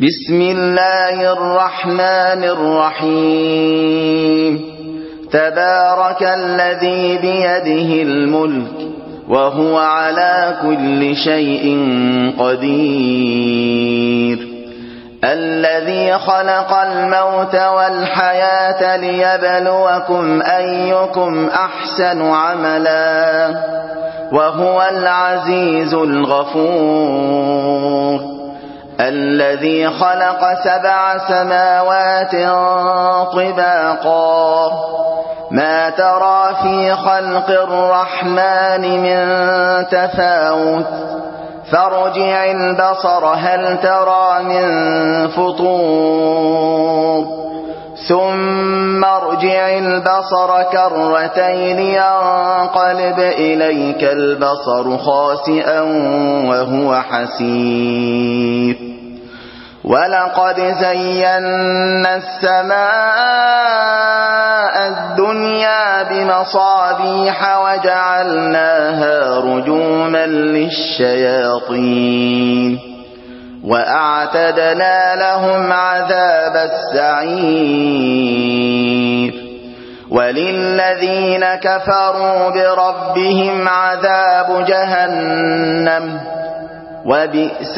بسم الله الرحمن الرحيم تبارك الذي بيده الملك وهو على كل شيء قدير الذي خلق الموت والحياة ليبلوكم أيكم أحسن عملا وهو العزيز الغفور الذي خلق 7 سماوات طباقا ما ترى في خلق الرحمن من تفاوت فارجع البصر هل ترى من فطور ثم ارجع البصر كرتين ينقلب إليك البصر خاسئا وهو حسير ولقد زينا السماء الدنيا بمصابيح وجعلناها رجوما للشياطين وأعتدنا لهم عذاب السعير وللذين كفروا بربهم عذاب جهنم وبئس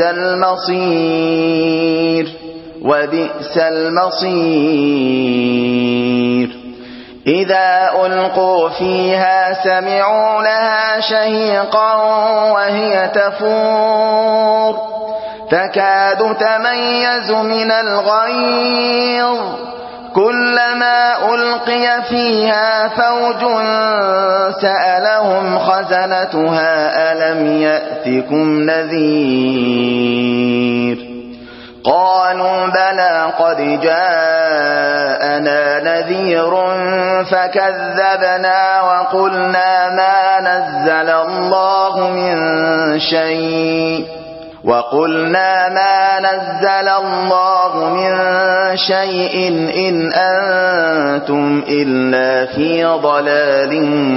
المصير إذا ألقوا فيها سمعوا لها شهيقا وهي تفور تكاد تميز من الغيظ كلما ألقي فيها فوج سألهم خزنتها ألم يأتكم نذير قالوا بلى قد جاءنا نذير فكذبنا وقلنا ما نزل الله من شيء إن أنتم إلا في ضلال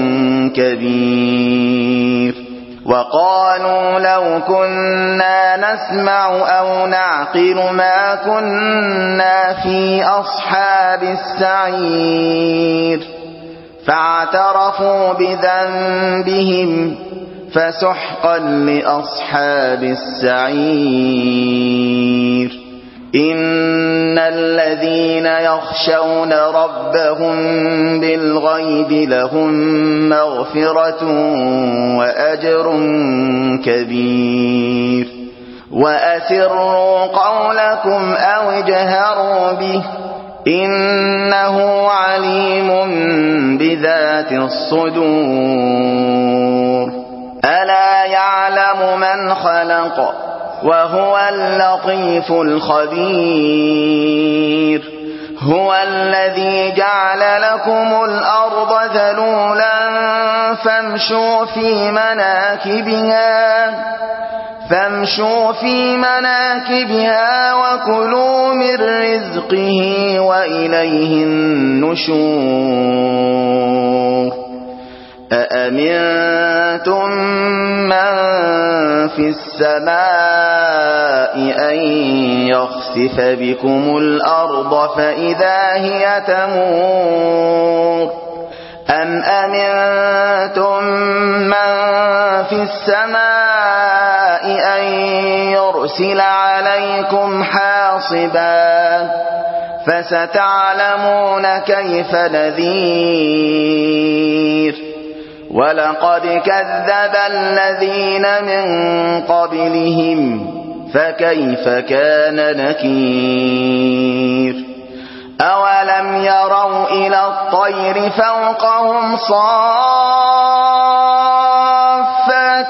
كبير وقالوا لو كنا نسمع أو نعقل ما كنا في أصحاب السعير فاعترفوا بذنبهم فسحقا لأصحاب السعير إن الذين يخشون ربهم بالغيب لهم مغفرة وأجر كبير وأسروا قولكم أو اجهروا به إنه عليم بذات الصدور ألا يعلم من خلق وهو اللطيف الخبير هو الذي جعل لكم الأرض ذلولا فامشوا في مناكبها وكلوا من رزقه وإليه النشور أأمنتم من في السماء أن يخسف بكم الأرض فإذا هي تمور أم أمنتم من في السماء أن يرسل عليكم حاصبا فستعلمون كيف نذير ولقد كذب الذين من قبلهم فكيف كان نكير أولم يروا إلى الطير فوقهم صافات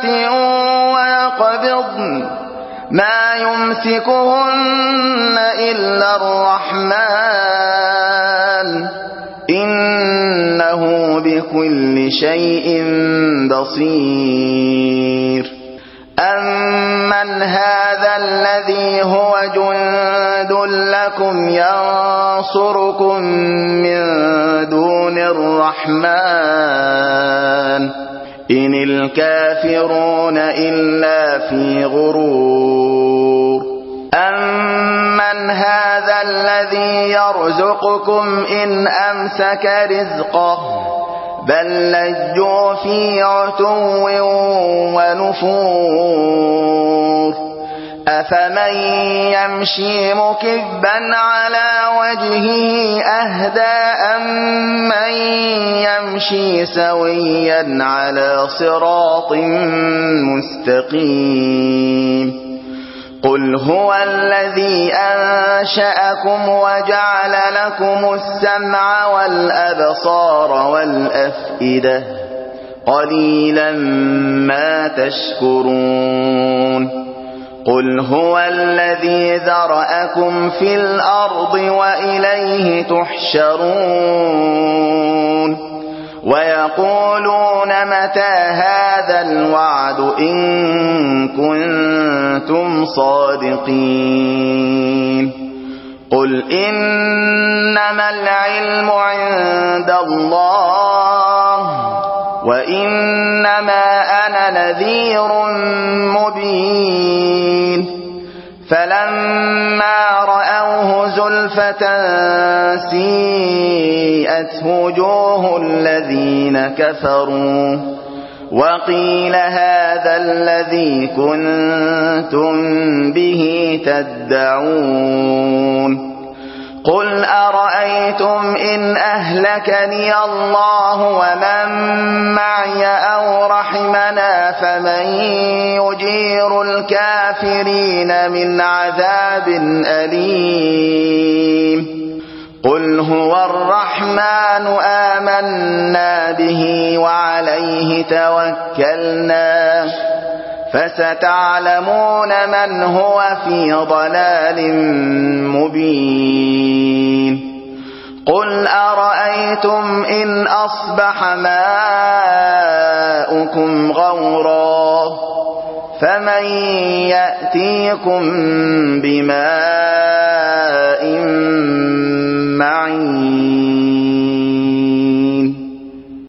ويقبضن ما يمسكهن إلا الرحمن إنه بكل شيء بصير أمن هذا الذي هو جند لكم ينصركم من دون الرحمن إن الكافرون إلا في غرور أمن أمن هذا الذي يرزقكم إن أمسك رزقه بل لجوا في عتو ونفور أفمن يمشي مكبا على وجهه أهدى أمن يمشي سويا على صراط مستقيم قل هو الذي أنشأكم وجعل لكم السمع والأبصار والأفئدة قليلا ما تشكرون قل هو الذي ذرأكم في الأرض وإليه تحشرون ويقولون متى هذا الوعد إن كنتم صادقين قل إنما العلم عند الله وإنما أنا نذير مبين فلما رأوه زلفة سيئت وجوه الذين كفروا وقيل هذا الذي كنتم به تدعون قل أرأيتم إن أهلكني الله ومن معي أو رحمنا فمن يجير الكافرين من عذاب أليم قل هو الرحمن آمنا به وعليه توكلنا فستعلمون من هو في ضلال مبين قل أرأيتم إن أصبح ماؤكم غورا فمن يأتيكم بماء